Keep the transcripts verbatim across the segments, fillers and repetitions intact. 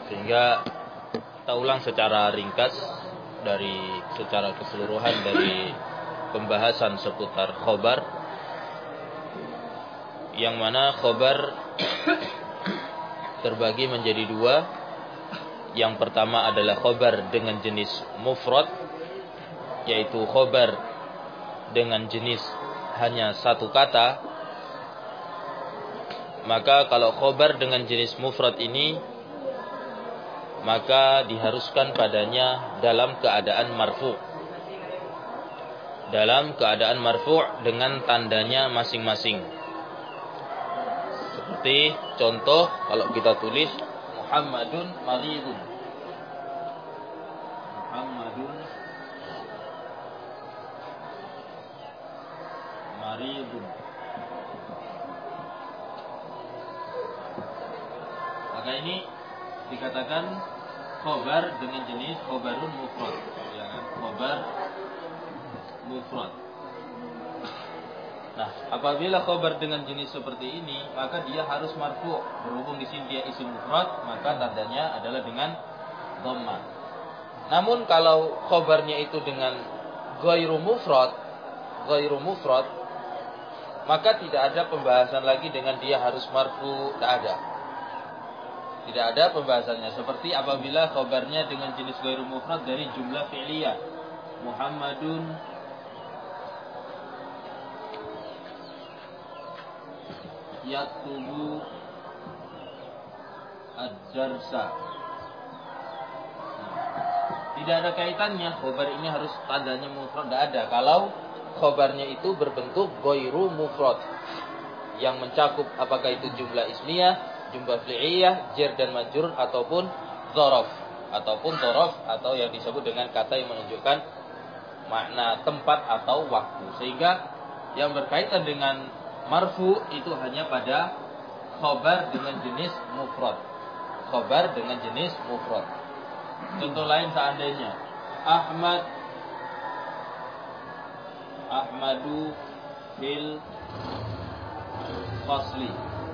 Sehingga kita ulang secara ringkas dari secara keseluruhan dari pembahasan seputar khobar, yang mana khobar terbagi menjadi dua. Yang pertama adalah khobar dengan jenis mufrad, yaitu khobar dengan jenis hanya satu kata. Maka kalau khobar dengan jenis mufrad ini, maka diharuskan padanya dalam keadaan marfu'. Dalam keadaan marfu' dengan tandanya masing-masing. Seperti contoh kalau kita tulis Muhammadun maridun. Muhammadun maridun. Maka ini dikatakan khobar dengan jenis khobarun mufrad, ya kan? Khobar mufrad. Nah, apabila khobar dengan jenis seperti ini, maka dia harus marfu'. Berhubung di sini dia isim mufrad, maka tandanya adalah dengan dhammah. Namun kalau khobarnya itu dengan ghairu mufrad, ghairu mufrad, maka tidak ada pembahasan lagi dengan dia harus marfu', tidak ada. Tidak ada pembahasannya. Seperti apabila khobarnya dengan jenis ghairu mufrad dari jumlah fi'liyah. Muhammadun yaktubu ad-darsa. Tidak ada kaitannya. Khobar ini harus tandanya mufrad. Tidak ada. Kalau khobarnya itu berbentuk ghairu mufrad, yang mencakup apakah itu jumlah ismiyah, jumlah fi'liyah, jar dan majrur, ataupun dzaraf, ataupun dzaraf, atau yang disebut dengan kata yang menunjukkan makna tempat atau waktu. Sehingga yang berkaitan dengan marfu itu hanya pada khobar dengan jenis mufrad. Khobar dengan jenis mufrad. Contoh lain seandainya Ahmad Ahmadu fil fasli.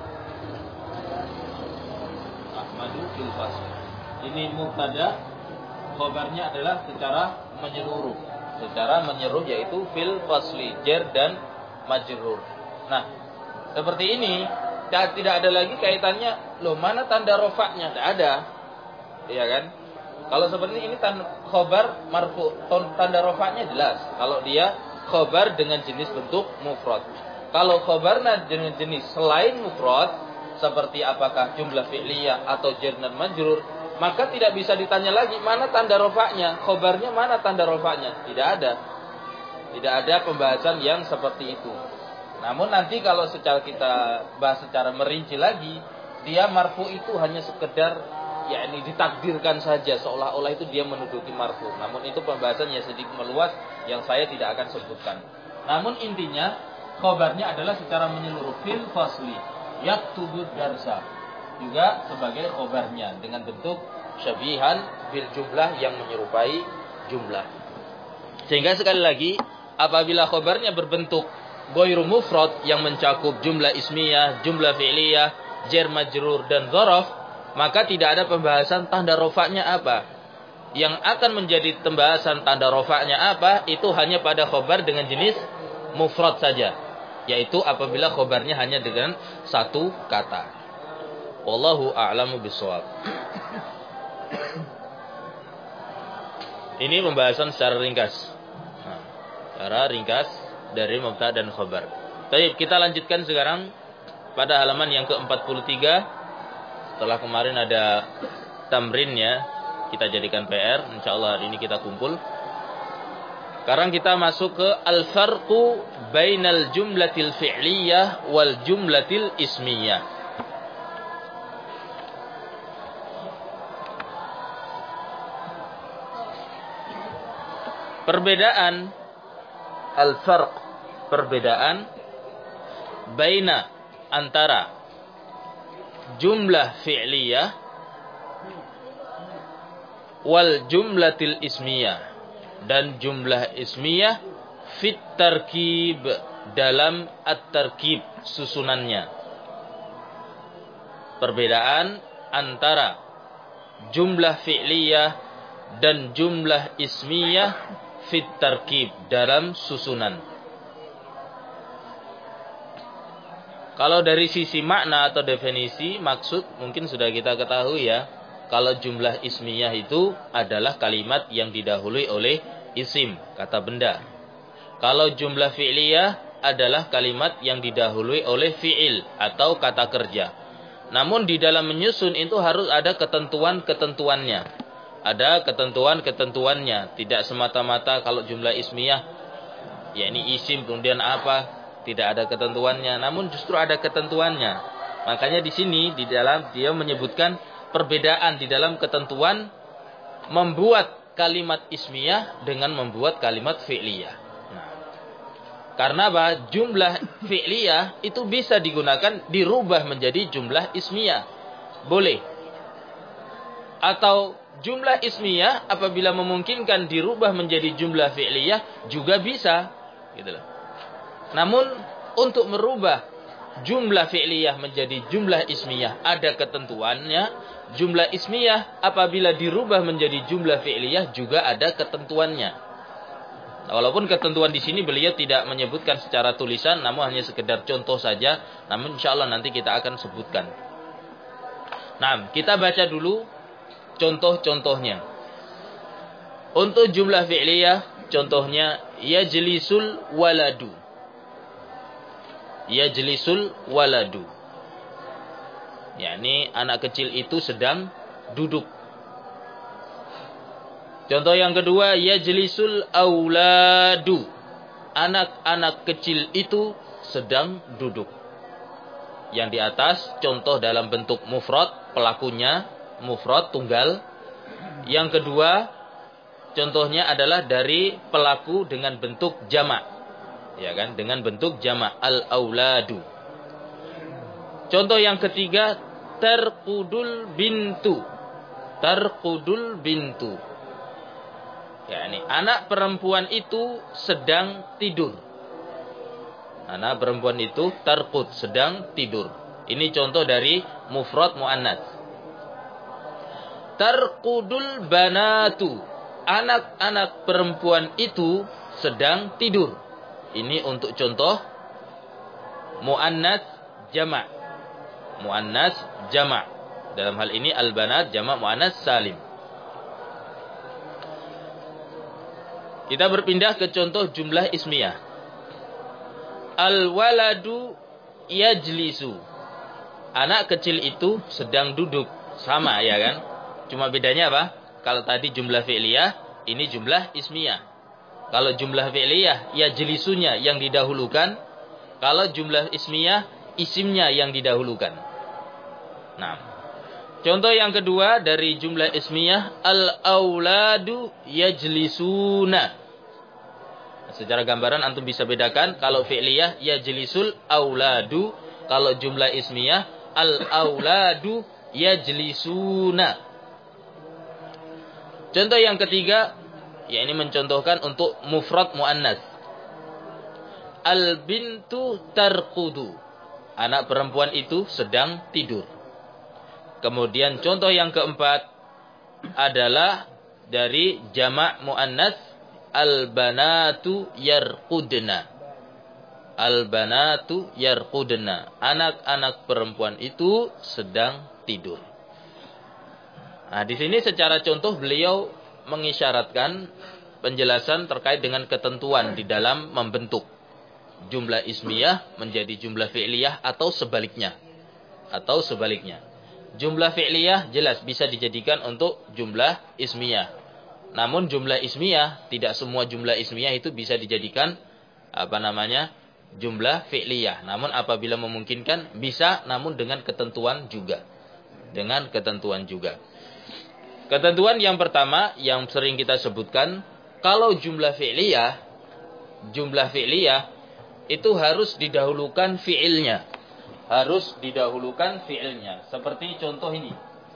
Ahmadu fil fasli. Ini mubtada, khobarnya adalah secara menyeluruh. Secara menyeluruh yaitu fil fasli, jar dan majrur. Nah, seperti ini tidak ada lagi kaitannya. Loh, mana tanda rofaknya? Tidak ada. Iya kan? Kalau seperti ini tanda khobar marfu, tanda rofaknya jelas. Kalau dia khobar dengan jenis bentuk mufrad. Kalau khobarnya dengan jenis selain mufrad, seperti apakah jumlah fi'liyah atau jar dan majrur, maka tidak bisa ditanya lagi mana tanda rofaknya, khobarnya mana tanda rofaknya. Tidak ada. Tidak ada pembahasan yang seperti itu. Namun nanti kalau secara kita bahas secara merinci lagi, dia marfu itu hanya sekedar yakni ditakdirkan saja, seolah-olah itu dia menduduki marfu. Namun itu pembahasannya sedikit meluas yang saya tidak akan sebutkan. Namun intinya khobarnya adalah secara menyeluruh fil fasli, yaktubu darsa, juga sebagai khobarnya dengan bentuk syabihan bil jumlah yang menyerupai jumlah. Sehingga sekali lagi apabila khobarnya berbentuk ghairu mufrad yang mencakup jumlah ismiyah, jumlah fi'liyah, jar majrur dan dzaraf, maka tidak ada pembahasan tanda rofaknya apa. Yang akan menjadi pembahasan tanda rofaknya apa, itu hanya pada khobar dengan jenis mufrad saja, yaitu apabila khobarnya hanya dengan satu kata. Wallahu a'lamu bishawab. Ini pembahasan secara ringkas. Nah, secara ringkas dari mubtada dan khabar. Baik, kita lanjutkan sekarang pada halaman yang ke empat puluh tiga. Setelah kemarin ada tamrinnya, kita jadikan P R. Insyaallah hari ini kita kumpul. Sekarang kita masuk ke al-farqu bainal jumlatil fi'liyah wal jumlatil ismiyah. Perbedaan al-farq, perbedaan baina antara jumlah fi'liyah wal jumlatil ismiyah dan jumlah ismiyah fit tarkib, dalam at-tarkib, susunannya. Perbedaan antara jumlah fi'liyah dan jumlah ismiyah fit tarkib, dalam susunan. Kalau dari sisi makna atau definisi, maksud mungkin sudah kita ketahui ya. Kalau jumlah ismiyah itu adalah kalimat yang didahului oleh isim, kata benda. Kalau jumlah fi'liyah adalah kalimat yang didahului oleh fi'il atau kata kerja. Namun di dalam menyusun itu harus ada ketentuan-ketentuannya. Ada ketentuan-ketentuannya. Tidak semata-mata kalau jumlah ismiyah, ya ini isim kemudian apa, tidak ada ketentuannya. Namun justru ada ketentuannya. Makanya di sini di dalam dia menyebutkan perbedaan di dalam ketentuan membuat kalimat ismiyah dengan membuat kalimat fi'liyah. Nah, karena apa? Jumlah fi'liyah itu bisa digunakan dirubah menjadi jumlah ismiyah. Boleh. Atau jumlah ismiyah apabila memungkinkan dirubah menjadi jumlah fi'liyah juga bisa, gitu loh. Namun untuk merubah jumlah fi'liyah menjadi jumlah ismiyah ada ketentuannya. Jumlah ismiyah apabila dirubah menjadi jumlah fi'liyah juga ada ketentuannya. Nah, walaupun ketentuan di sini beliau tidak menyebutkan secara tulisan, namun hanya sekedar contoh saja. Namun insya Allah nanti kita akan sebutkan. Nah, kita baca dulu contoh-contohnya. Untuk jumlah fi'liyah, contohnya yajlisul waladu. Yajlisul waladu. yakni anak kecil itu sedang duduk. Contoh yang kedua, yajlisul auladu. Anak-anak kecil itu sedang duduk. Yang di atas contoh dalam bentuk mufrad, pelakunya mufrad tunggal. Yang kedua, contohnya adalah dari pelaku dengan bentuk jamak. Ya kan, dengan bentuk jamak, al-auladu. Contoh yang ketiga, tarqudul bintu. Tarqudul bintu. Ya, ini anak perempuan itu sedang tidur. Anak perempuan itu tarqud, sedang tidur. Ini contoh dari mufrad muannats. Tarqudul banatu. Anak-anak perempuan itu sedang tidur. Ini untuk contoh muannats jamak. Muannats jamak. Dalam hal ini al-banat jamak muannats salim. Kita berpindah ke contoh jumlah ismiyah. Al-waladu yajlisu. Anak kecil itu sedang duduk. Sama ya kan? Cuma bedanya apa? Kalau tadi jumlah fi'liyah, ini jumlah ismiyah. Kalau jumlah fi'liyah, yajlisunya yang didahulukan. Kalau jumlah ismiyah, isimnya yang didahulukan. Nah, contoh yang kedua dari jumlah ismiyah, al-auladu yajlisuna. Secara gambaran antum bisa bedakan, kalau fi'liyah yajlisul auladu, kalau jumlah ismiyah al-auladu yajlisuna. Contoh yang ketiga, ya ini mencontohkan untuk mufrad muannats. Al-bintu tarqudu. Anak perempuan itu sedang tidur. Kemudian contoh yang keempat adalah dari jamak muannats, al-banatu yarqudna. Al-banatu yarqudna. Anak-anak perempuan itu sedang tidur. Nah, di sini secara contoh beliau mengisyaratkan penjelasan terkait dengan ketentuan di dalam membentuk jumlah ismiyah menjadi jumlah fi'liyah atau sebaliknya. Atau sebaliknya. Jumlah fi'liyah jelas bisa dijadikan untuk jumlah ismiyah. Namun jumlah ismiyah, tidak semua jumlah ismiyah itu bisa dijadikan apa namanya? Jumlah fi'liyah. Namun apabila memungkinkan bisa, namun dengan ketentuan juga. Dengan ketentuan juga. Ketentuan yang pertama yang sering kita sebutkan, kalau jumlah fi'liyah, jumlah fi'liyah itu harus didahulukan fi'ilnya. Harus didahulukan fi'ilnya. Seperti contoh ini.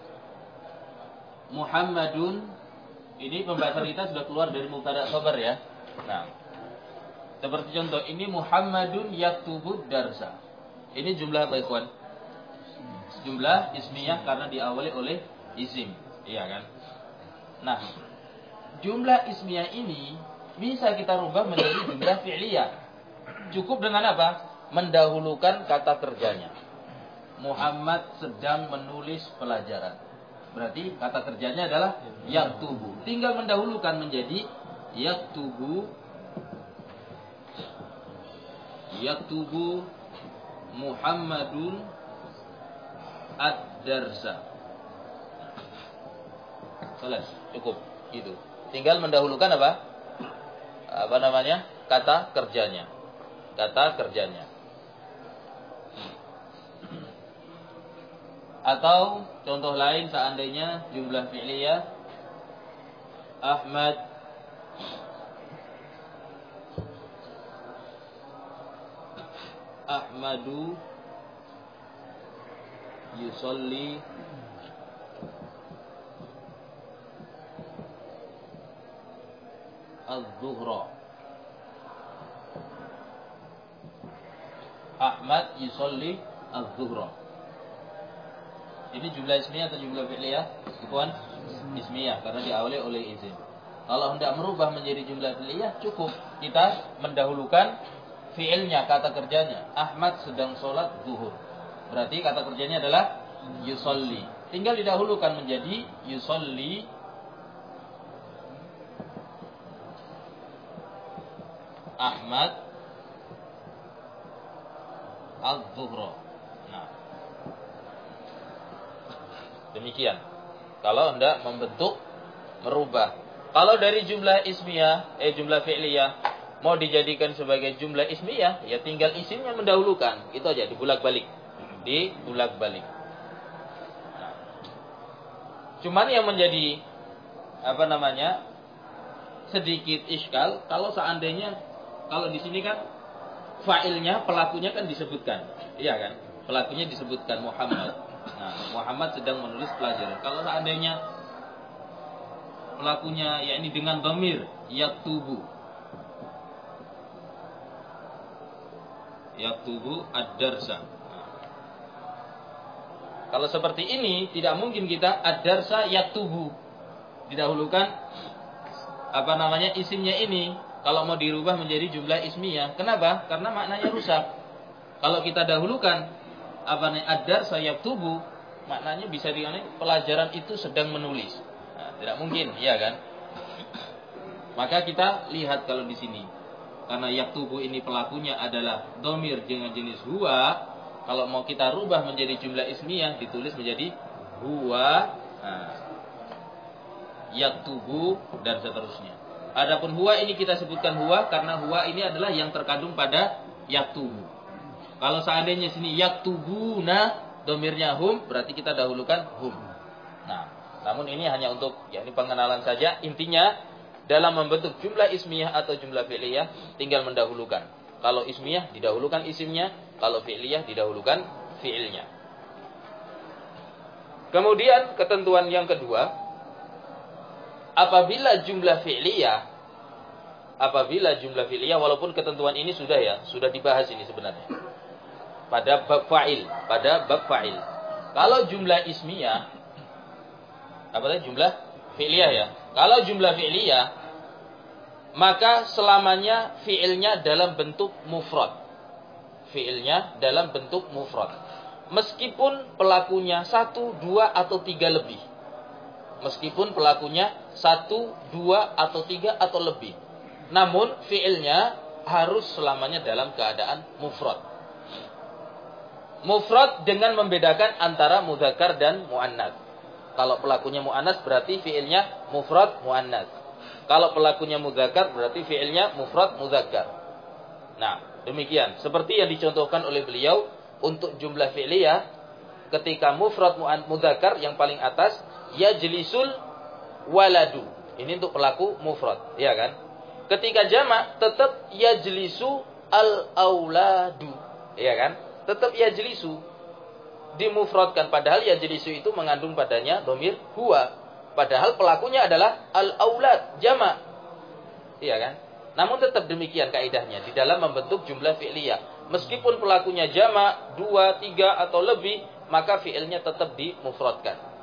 Muhammadun, ini pembahasan kita sudah keluar dari mubtada khabar ya. Nah, seperti contoh ini, Muhammadun yaktubud darsa. Ini jumlah apa ikhwan? Jumlah ismiyah karena diawali oleh isim. Iya kan? Nah, jumlah ismiyah ini bisa kita rubah menjadi jumlah fi'liyah. Cukup dengan apa? Mendahulukan kata kerjanya. Muhammad sedang menulis pelajaran. Berarti kata kerjanya adalah yaktubu. Tinggal mendahulukan menjadi yaktubu yaktubu Muhammadun ad-darsa. Selesai, cukup gitu. Tinggal mendahulukan apa? Apa namanya? Kata kerjanya. Kata kerjanya. Atau contoh lain seandainya jumlah fi'liyah Ahmad Ahmadu yusolli az-zuhra. Ahmad yusolli az-zuhra. Ini jumlah ismiyah atau jumlah fi'liyah? Bukan ismiyah karena diawali oleh izin. Kalau hendak merubah menjadi jumlah fi'liyah, cukup kita mendahulukan fi'ilnya, kata kerjanya. Ahmad sedang sholat zuhur. Berarti kata kerjanya adalah yusolli. Tinggal didahulukan menjadi yusolli Ahmad az-zuhra. Nah, demikian. Kalau hendak membentuk, merubah. Kalau dari jumlah ismiyah, eh jumlah fi'liyah mau dijadikan sebagai jumlah ismiyah, ya tinggal isimnya mendahulukan. Itu aja, dibulak-balik. Dibulak-balik. Nah. Cuman yang menjadi apa namanya? Sedikit iskal kalau seandainya kalau di sini kan fa'ilnya, pelakunya kan disebutkan. Iya kan? Pelakunya disebutkan Muhammad. Nah, Muhammad sedang menulis pelajaran. Kalau seandainya pelakunya yakni dengan dhamir yaktubu. Yaktubu ad-darsa. Nah. Kalau seperti ini tidak mungkin kita ad-darsa yaktubu. Didahulukan apa namanya isimnya ini. Kalau mau dirubah menjadi jumlah ismiyah. Kenapa? Karena maknanya rusak. Kalau kita dahulukan apa namanya ad-darsa yaktubu, maknanya bisa dikatakan pelajaran itu sedang menulis. Nah, tidak mungkin, ya kan? Maka kita lihat kalau di sini. Karena yaktubu ini pelakunya adalah dhamir dengan jenis huwa, kalau mau kita rubah menjadi jumlah ismiyah ditulis menjadi huwa, nah, yaktubu dan seterusnya. Adapun huwa ini kita sebutkan huwa karena huwa ini adalah yang terkandung pada yaktubu. Kalau seandainya sini yaktubuna domirnya hum, berarti kita dahulukan hum. Nah, namun ini hanya untuk ya ini pengenalan saja. Intinya dalam membentuk jumlah ismiyah atau jumlah fi'liyah tinggal mendahulukan. Kalau ismiyah didahulukan isimnya, kalau fi'liyah didahulukan fi'ilnya. Kemudian ketentuan yang kedua, apabila jumlah fi'liyah, apabila jumlah fi'liyah, walaupun ketentuan ini sudah ya, sudah dibahas ini sebenarnya. Pada bab fa'il, pada bab fa'il. Kalau jumlah ismiyah, apa tadi jumlah fi'liyah ya? Kalau jumlah fi'liyah, maka selamanya fi'ilnya dalam bentuk mufrad. Fi'ilnya dalam bentuk mufrad. Meskipun pelakunya satu, dua, atau tiga lebih. Meskipun pelakunya satu, dua, atau tiga, atau lebih. Namun fi'ilnya harus selamanya dalam keadaan mufrad. Mufrad dengan membedakan antara mudzakkar dan muannats. Kalau pelakunya muannats berarti fi'ilnya mufrad muannats. Kalau pelakunya mudzakkar berarti fi'ilnya mufrad mudzakkar. Nah, demikian. Seperti yang dicontohkan oleh beliau untuk jumlah fi'liyah, ketika mufrad mudzakkar yang paling atas yajlisul waladu. Ini untuk pelaku mufrad, ya kan? Ketika jamak tetap yajlisu al-auladu, ya kan? Tetap yajlisu. Dimufradkan padahal yajlisu itu mengandung padanya dhamir huwa. Padahal pelakunya adalah al-aulad, jamak. Iya kan? Namun tetap demikian kaidahnya di dalam membentuk jumlah fi'liyah. Meskipun pelakunya jamak, dua, tiga atau lebih, maka fi'ilnya tetap dimufradkan.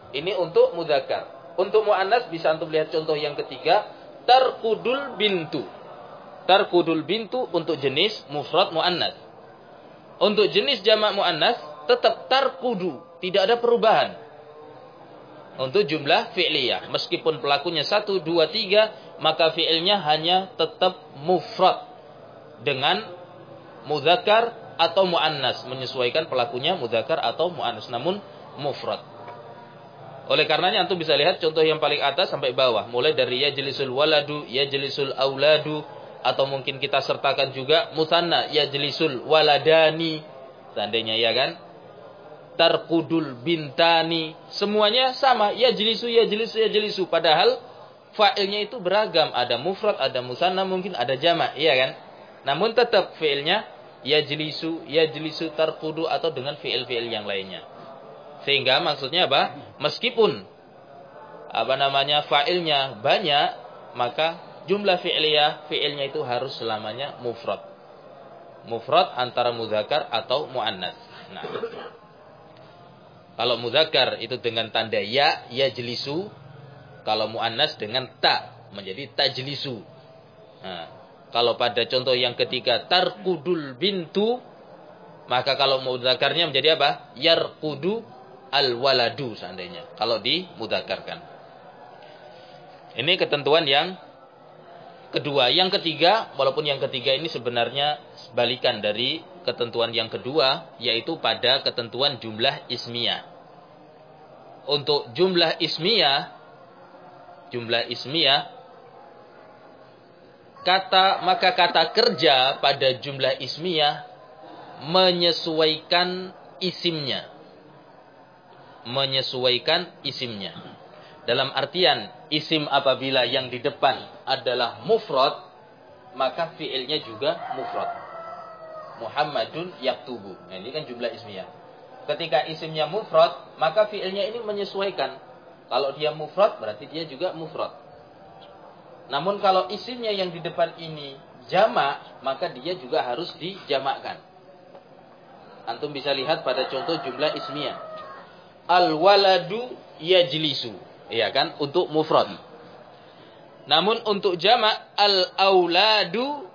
Ini untuk mudzakkar. Untuk muannas bisa antum lihat contoh yang ketiga, tarkudul bintu. Tarkudul bintu untuk jenis mufrad muannas. Untuk jenis jamak muannas tetap tarkudu, tidak ada perubahan. Untuk jumlah fi'liyah, meskipun pelakunya satu, dua, tiga, maka fi'ilnya hanya tetap mufrad dengan mudzakkar atau muannas, menyesuaikan pelakunya mudzakkar atau muannas, namun mufrad. Oleh karenanya antum bisa lihat contoh yang paling atas sampai bawah, mulai dari yajlisul waladu, yajlisul auladu, atau mungkin kita sertakan juga musanna, yajlisul waladani, seandainya ya kan, tarkudul bintani, semuanya sama, yajlisu, yajlisu, yajlisu, padahal fa'ilnya itu beragam, ada mufrad, ada musanna, mungkin ada jamak, iya kan? Namun tetap fi'ilnya yajlisu, yajlisu, tarkudu, atau dengan fi'il-fi'il yang lainnya. Sehingga maksudnya apa? Meskipun apa namanya fa'ilnya banyak, maka jumlah fi'liyah, fi'ilnya itu harus selamanya mufrad. Mufrad antara mudzakkar atau muannas. Nah, kalau mudzakkar itu dengan tanda ya, yajlisu. Kalau muannas dengan ta, menjadi tajlisu. Nah, kalau pada contoh yang ketiga tarkudul bintu, maka kalau mudzakarnya menjadi apa? Yarkudu al-waladu seandainya. Kalau dimudzakarkan. Ini ketentuan yang kedua. Yang ketiga, walaupun yang ketiga ini sebenarnya sebalikan dari ketentuan yang kedua, yaitu pada ketentuan jumlah ismiyah. Untuk jumlah ismiyah, jumlah ismiyah, kata maka kata kerja pada jumlah ismiyah menyesuaikan isimnya. Menyesuaikan isimnya. Dalam artian isim apabila yang di depan adalah mufrad, maka fi'ilnya juga mufrad. Muhammadun yaktubu. Nah, ini kan jumlah ismiyah. Ketika isimnya mufrad, maka fi'ilnya ini menyesuaikan. Kalau dia mufrad, berarti dia juga mufrad. Namun kalau isimnya yang di depan ini jamak, maka dia juga harus dijamakkan. Antum bisa lihat pada contoh jumlah ismiyah. Al-waladu yajlisu. Iya kan? Untuk mufrad. Namun untuk jamak, al-auladu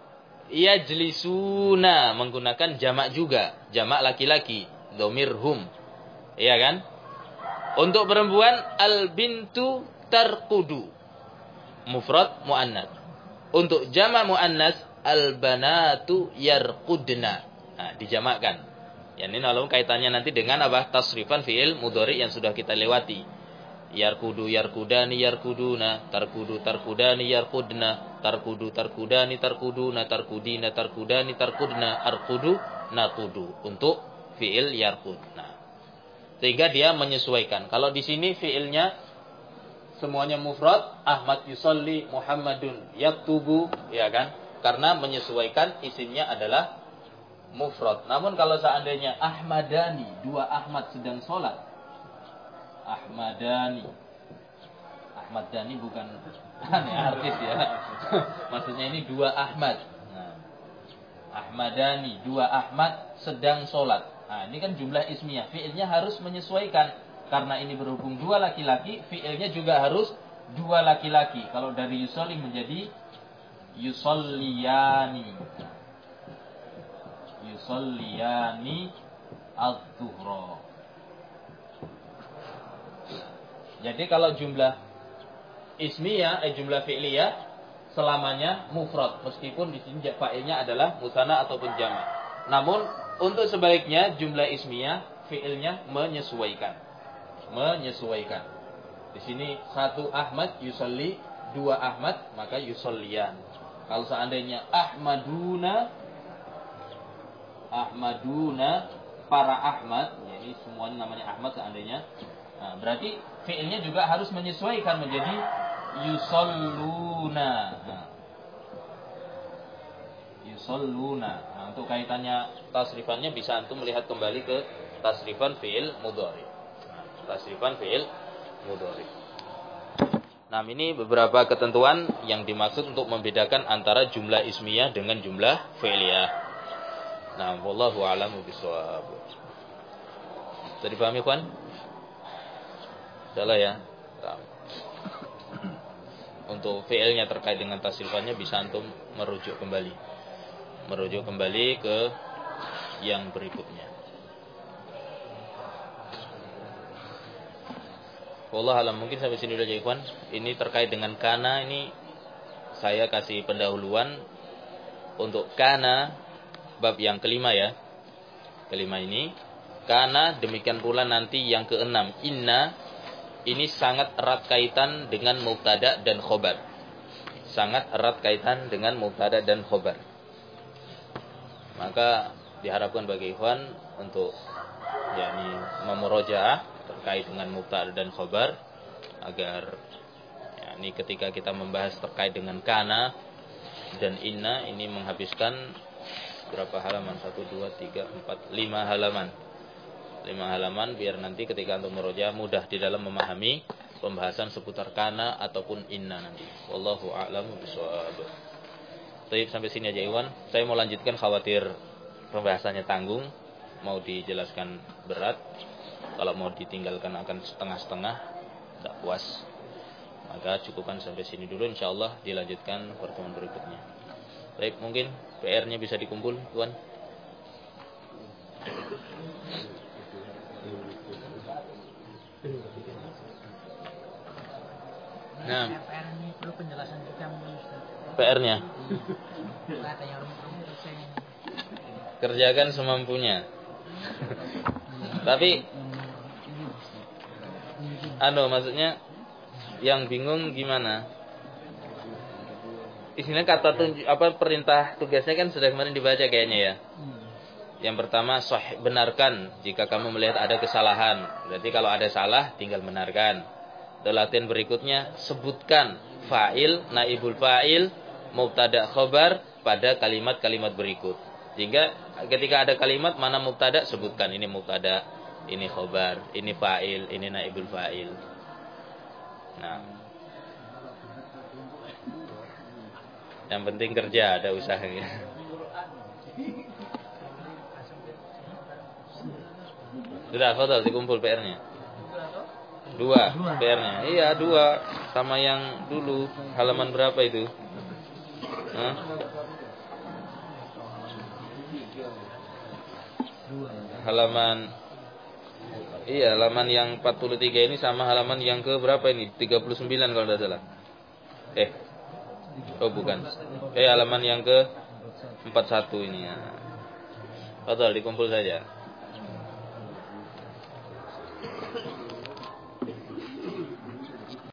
yajlisuna. Menggunakan jamak juga. Jamak laki-laki. Dhamir hum. Iya kan? Untuk perempuan, al-bintu tarkudu. Mufrad muannas. Untuk jamak muannas, al-banatu yarqudna. Nah, dijamakkan. Ya, ini lalu kaitannya nanti dengan apa? Tasrifan fi'il mudhari yang sudah kita lewati. Yarkudu yarkudani yarkuduna, tarkudu tarkudani yarkudna, tarkudu tarkudani tarkuduna, tarkudina tarkudani tarkudna, arkudu nakudu. Untuk fi'il yarkudna. Sehingga dia menyesuaikan. Kalau di sini fi'ilnya semuanya mufrad, Ahmad yusolli, Muhammadun yaktubu, ya kan? Karena menyesuaikan isimnya adalah mufrad. Namun kalau seandainya Ahmadani, dua Ahmad sedang sholat. Ahmadani. Ahmadani bukan aneh artis ya. Maksudnya ini dua Ahmad. Nah, Ahmadani, dua Ahmad sedang sholat. Nah, ini kan jumlah ismiyah. Fi'ilnya harus menyesuaikan. Karena ini berhubung dua laki-laki, fi'ilnya juga harus dua laki-laki. Kalau dari yusolli menjadi yusolliyani. Yusalliyani adh-dhuhra. Jadi kalau jumlah ismiyah, eh jumlah fi'liyah selamanya mufrad, meskipun di sini fa'ilnya adalah musanna ataupun jamak. Namun untuk sebaliknya jumlah ismiyah fi'ilnya menyesuaikan. Menyesuaikan. Di sini satu Ahmad yusalli, dua Ahmad maka yusalliyan. Kalau seandainya Ahmaduna, Ahmaduna, para Ahmad, ya ini semuanya namanya Ahmad seandainya. Nah, berarti fi'ilnya juga harus menyesuaikan menjadi yusalluna. Nah, yusalluna. Nah, untuk kaitannya tasrifannya bisa antum melihat kembali ke tasrifan fi'il mudhari. Nah, tasrifan fi'il mudhari. Nah, ini beberapa ketentuan yang dimaksud untuk membedakan antara jumlah ismiyah dengan jumlah fi'liyah. Nah, wallahu a'lamu bishawab. Sudah dipahami, kawan? Salah ya. Untuk fi'ilnya terkait dengan tasrifannya bisa antum merujuk kembali. Merujuk kembali ke yang berikutnya. Wallah alam, mungkin sampai sini dulu aja ikhwan. Ini terkait dengan kana, ini saya kasih pendahuluan untuk kana bab yang kelima ya. Kelima ini. Kana demikian pula nanti yang keenam. Inna ini sangat erat kaitan dengan mubtada dan khobar. Sangat erat kaitan dengan mubtada dan khobar. Maka diharapkan bagi ikhwan untuk yakni memurojaah terkait dengan mubtada dan khobar, agar yakni ketika kita membahas terkait dengan kana dan inna ini menghabiskan berapa halaman? satu, dua, tiga, empat, lima halaman. lima halaman biar nanti ketika antum murojaah mudah di dalam memahami pembahasan seputar kana ataupun inna nanti. Wallahu a'lamu bishawab. Baik, sampai sini aja ikhwan. Saya mau lanjutkan, khawatir pembahasannya tanggung, mau dijelaskan berat. Kalau mau ditinggalkan akan setengah-setengah, tidak puas. Maka cukupkan sampai sini dulu, insyaallah dilanjutkan pertemuan berikutnya. Baik, mungkin P R-nya bisa dikumpul, Tuan. Nah, P R-nya kerjakan semampunya. Tapi anu maksudnya yang bingung gimana? Isinya kata tunjuk apa perintah tugasnya kan sudah kemarin dibaca kayaknya ya. Yang pertama, sahih, benarkan jika kamu melihat ada kesalahan. Berarti kalau ada salah tinggal benarkan. Dan latihan berikutnya, sebutkan fa'il, naibul fa'il, mubtada khobar pada kalimat-kalimat berikut. Sehingga ketika ada kalimat mana mubtada, sebutkan ini mubtada, ini khobar, ini fa'il, ini naibul fa'il. Nah, yang penting kerja, ada usahanya. Sudah, foto dikumpul P R-nya. Dua P R-nya. Iya, dua. Sama yang dulu. Halaman berapa itu? Hah? Halaman. Iya, halaman yang empat puluh tiga ini sama halaman yang ke berapa ini? tiga puluh sembilan kalau tidak salah. Eh. Oh, bukan. Eh, halaman yang ke empat puluh satu ini ya. Foto dikumpul saja.